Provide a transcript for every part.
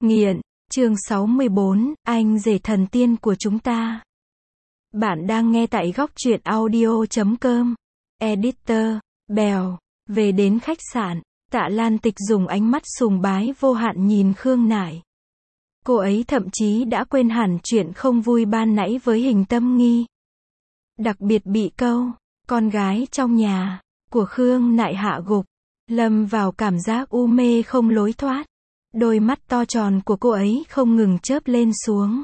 Nghiện, chương 64, anh rể thần tiên của chúng ta. Bạn đang nghe tại góc truyện audio.com. Editor, Bèo. Về đến khách sạn, Tạ Lan Tịch dùng ánh mắt sùng bái vô hạn nhìn Khương Nại. Cô ấy thậm chí đã quên hẳn chuyện không vui ban nãy với Hình Tâm Nghi. Đặc biệt bị câu, con gái trong nhà, của Khương Nại hạ gục, lâm vào cảm giác u mê không lối thoát. Đôi mắt to tròn của cô ấy không ngừng chớp lên xuống.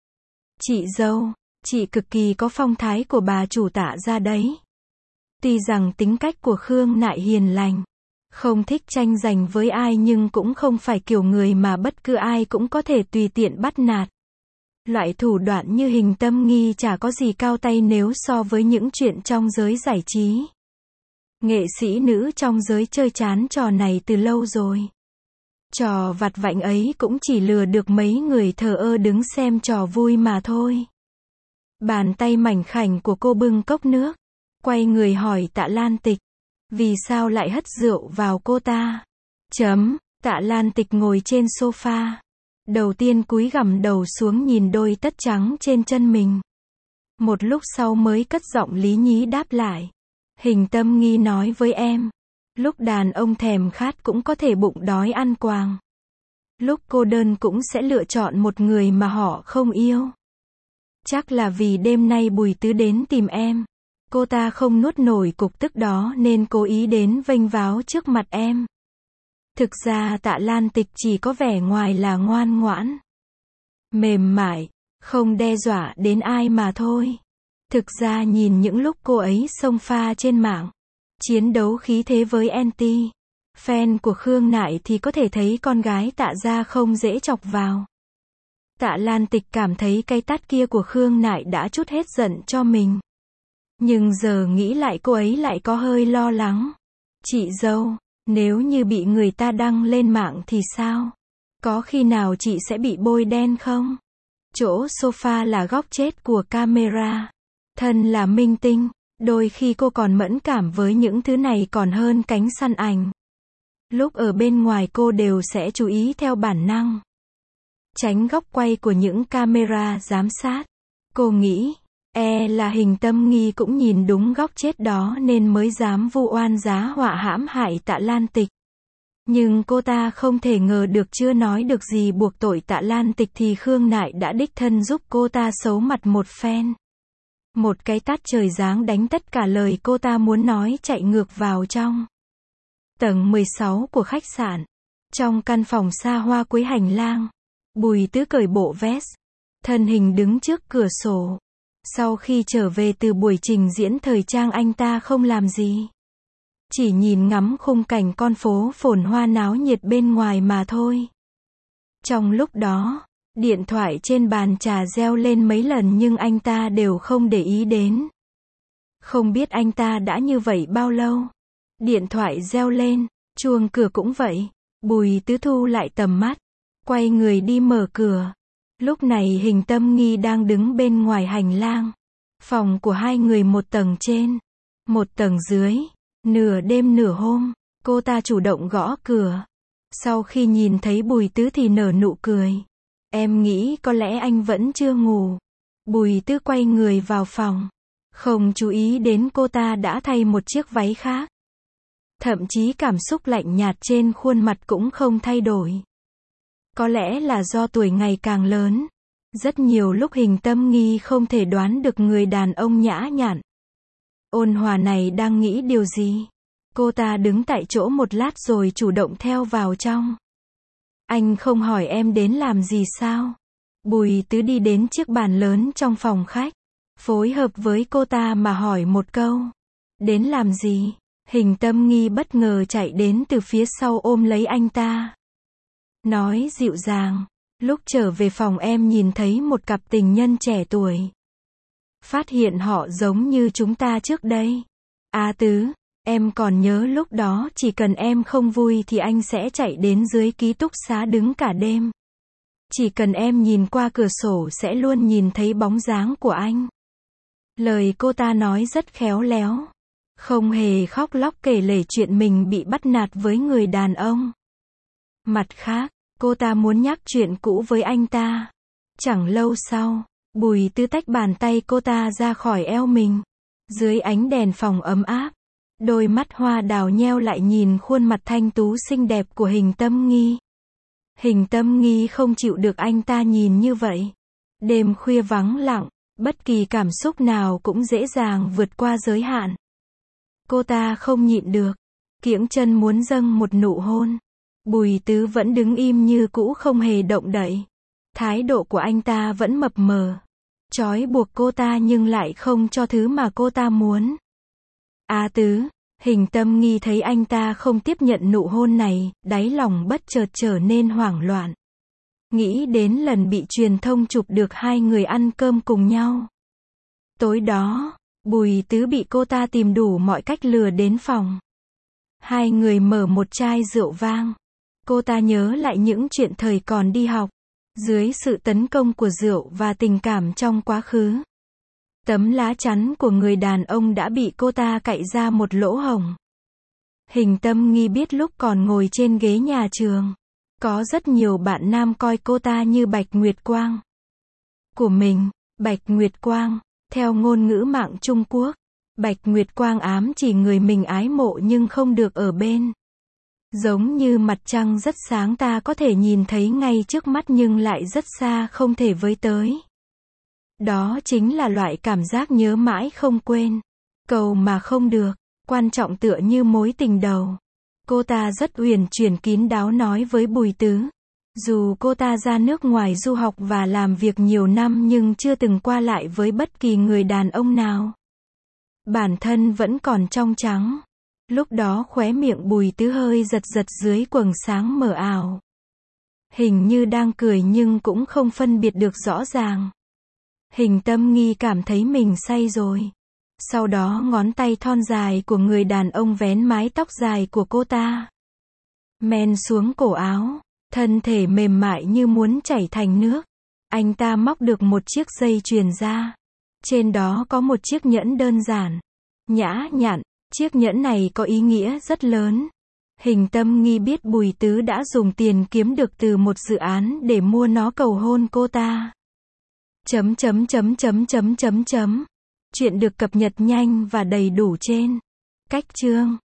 Chị dâu, chị cực kỳ có phong thái của bà chủ Tạ gia đấy. Tuy rằng tính cách của Khương Nại hiền lành, không thích tranh giành với ai nhưng cũng không phải kiểu người mà bất cứ ai cũng có thể tùy tiện bắt nạt. Loại thủ đoạn như Hình Tâm Nghi chả có gì cao tay nếu so với những chuyện trong giới giải trí. Nghệ sĩ nữ trong giới chơi chán trò này từ lâu rồi. Trò vặt vãnh ấy cũng chỉ lừa được mấy người thờ ơ đứng xem trò vui mà thôi. Bàn tay mảnh khảnh của cô bưng cốc nước, quay người hỏi Tạ Lan Tịch, vì sao lại hất rượu vào cô ta? Tạ Lan Tịch ngồi trên sofa. Đầu tiên cúi gằm đầu xuống nhìn đôi tất trắng trên chân mình. Một lúc sau mới cất giọng lý nhí đáp lại. Hình Tâm Nghi nói với em, lúc đàn ông thèm khát cũng có thể bụng đói ăn quàng. Lúc cô đơn cũng sẽ lựa chọn một người mà họ không yêu. Chắc là vì đêm nay Bùi Tứ đến tìm em. Cô ta không nuốt nổi cục tức đó nên cố ý đến vênh váo trước mặt em. Thực ra Tạ Lan Tịch chỉ có vẻ ngoài là ngoan ngoãn, mềm mại, không đe dọa đến ai mà thôi. Thực ra nhìn những lúc cô ấy xông pha trên mạng, chiến đấu khí thế với anti fan của Khương Nại thì có thể thấy con gái Tạ gia không dễ chọc vào. Tạ Lan Tịch cảm thấy cái tát kia của Khương Nại đã trút hết giận cho mình. Nhưng giờ nghĩ lại cô ấy lại có hơi lo lắng. Chị dâu, nếu như bị người ta đăng lên mạng thì sao? Có khi nào chị sẽ bị bôi đen không? Chỗ sofa là góc chết của camera. Thân là minh tinh, đôi khi cô còn mẫn cảm với những thứ này còn hơn cánh săn ảnh. Lúc ở bên ngoài cô đều sẽ chú ý theo bản năng, tránh góc quay của những camera giám sát. Cô nghĩ, là Hình Tâm Nghi cũng nhìn đúng góc chết đó nên mới dám vu oan giá họa hãm hại Tạ Lan Tịch. Nhưng cô ta không thể ngờ được chưa nói được gì buộc tội Tạ Lan Tịch thì Khương Nại đã đích thân giúp cô ta xấu mặt một phen. Một cái tát trời giáng đánh tất cả lời cô ta muốn nói chạy ngược vào trong tầng 16 của khách sạn. Trong căn phòng xa hoa cuối hành lang, Bùi Tứ cởi bộ vest, thân hình đứng trước cửa sổ. Sau khi trở về từ buổi trình diễn thời trang anh ta không làm gì, chỉ nhìn ngắm khung cảnh con phố phồn hoa náo nhiệt bên ngoài mà thôi. Trong lúc đó, điện thoại trên bàn trà reo lên mấy lần nhưng anh ta đều không để ý đến. Không biết anh ta đã như vậy bao lâu. Điện thoại reo lên, chuông cửa cũng vậy. Bùi Tứ thu lại tầm mắt, quay người đi mở cửa. Lúc này Hình Tâm Nghi đang đứng bên ngoài hành lang. Phòng của hai người một tầng trên, một tầng dưới. Nửa đêm nửa hôm, cô ta chủ động gõ cửa. Sau khi nhìn thấy Bùi Tứ thì nở nụ cười. Em nghĩ có lẽ anh vẫn chưa ngủ. Bùi Tứ quay người vào phòng, không chú ý đến cô ta đã thay một chiếc váy khác. Thậm chí cảm xúc lạnh nhạt trên khuôn mặt cũng không thay đổi. Có lẽ là do tuổi ngày càng lớn. Rất nhiều lúc Hình Tâm Nghi không thể đoán được người đàn ông nhã nhặn, ôn hòa này đang nghĩ điều gì. Cô ta đứng tại chỗ một lát rồi chủ động theo vào trong. Anh không hỏi em đến làm gì sao? Bùi Tứ đi đến chiếc bàn lớn trong phòng khách, phối hợp với cô ta mà hỏi một câu. Đến làm gì? Hình Tâm Nghi bất ngờ chạy đến từ phía sau ôm lấy anh ta. Nói dịu dàng, lúc trở về phòng em nhìn thấy một cặp tình nhân trẻ tuổi. Phát hiện họ giống như chúng ta trước đây. Tứ, em còn nhớ lúc đó chỉ cần em không vui thì anh sẽ chạy đến dưới ký túc xá đứng cả đêm. Chỉ cần em nhìn qua cửa sổ sẽ luôn nhìn thấy bóng dáng của anh. Lời cô ta nói rất khéo léo, không hề khóc lóc kể lể chuyện mình bị bắt nạt với người đàn ông. Mặt khác, Cô ta muốn nhắc chuyện cũ với anh ta. Chẳng lâu sau, Bùi Tứ tách bàn tay cô ta ra khỏi eo mình. Dưới ánh đèn phòng ấm áp, đôi mắt hoa đào nheo lại nhìn khuôn mặt thanh tú xinh đẹp của Hình Tâm Nghi. Hình Tâm Nghi không chịu được anh ta nhìn như vậy. Đêm khuya vắng lặng, bất kỳ cảm xúc nào cũng dễ dàng vượt qua giới hạn. Cô ta không nhịn được, kiễng chân muốn dâng một nụ hôn. Bùi Tứ vẫn đứng im như cũ không hề động đậy. Thái độ của anh ta vẫn mập mờ, trói buộc cô ta nhưng lại không cho thứ mà cô ta muốn. A Tứ, Hình Tâm Nghi thấy anh ta không tiếp nhận nụ hôn này, đáy lòng bất chợt trở nên hoảng loạn. Nghĩ đến lần bị truyền thông chụp được hai người ăn cơm cùng nhau. Tối đó, Bùi Tứ bị cô ta tìm đủ mọi cách lừa đến phòng. Hai người mở một chai rượu vang. Cô ta nhớ lại những chuyện thời còn đi học. Dưới sự tấn công của rượu và tình cảm trong quá khứ, tấm lá chắn của người đàn ông đã bị cô ta cạy ra một lỗ hổng. Hình Tâm Nghi biết lúc còn ngồi trên ghế nhà trường, có rất nhiều bạn nam coi cô ta như Bạch Nguyệt Quang của mình. Bạch Nguyệt Quang, theo ngôn ngữ mạng Trung Quốc, Bạch Nguyệt Quang ám chỉ người mình ái mộ nhưng không được ở bên. Giống như mặt trăng rất sáng ta có thể nhìn thấy ngay trước mắt nhưng lại rất xa không thể với tới. Đó chính là loại cảm giác nhớ mãi không quên, cầu mà không được, quan trọng tựa như mối tình đầu. Cô ta rất uyển chuyển kín đáo nói với Bùi Tứ. Dù cô ta ra nước ngoài du học và làm việc nhiều năm nhưng chưa từng qua lại với bất kỳ người đàn ông nào. Bản thân vẫn còn trong trắng. Lúc đó khóe miệng Bùi Tứ hơi giật giật dưới quầng sáng mờ ảo. Hình như đang cười nhưng cũng không phân biệt được rõ ràng. Hình Tâm Nghi cảm thấy mình say rồi. Sau đó ngón tay thon dài của người đàn ông vén mái tóc dài của cô ta. Men xuống cổ áo, thân thể mềm mại như muốn chảy thành nước. Anh ta móc được một chiếc dây chuyền ra. Trên đó có một chiếc nhẫn đơn giản, nhã nhặn. Chiếc nhẫn này có ý nghĩa rất lớn. Hình Tâm Nghi biết Bùi Tứ đã dùng tiền kiếm được từ một dự án để mua nó cầu hôn cô ta. Chuyện được cập nhật nhanh và đầy đủ trên Cách Chương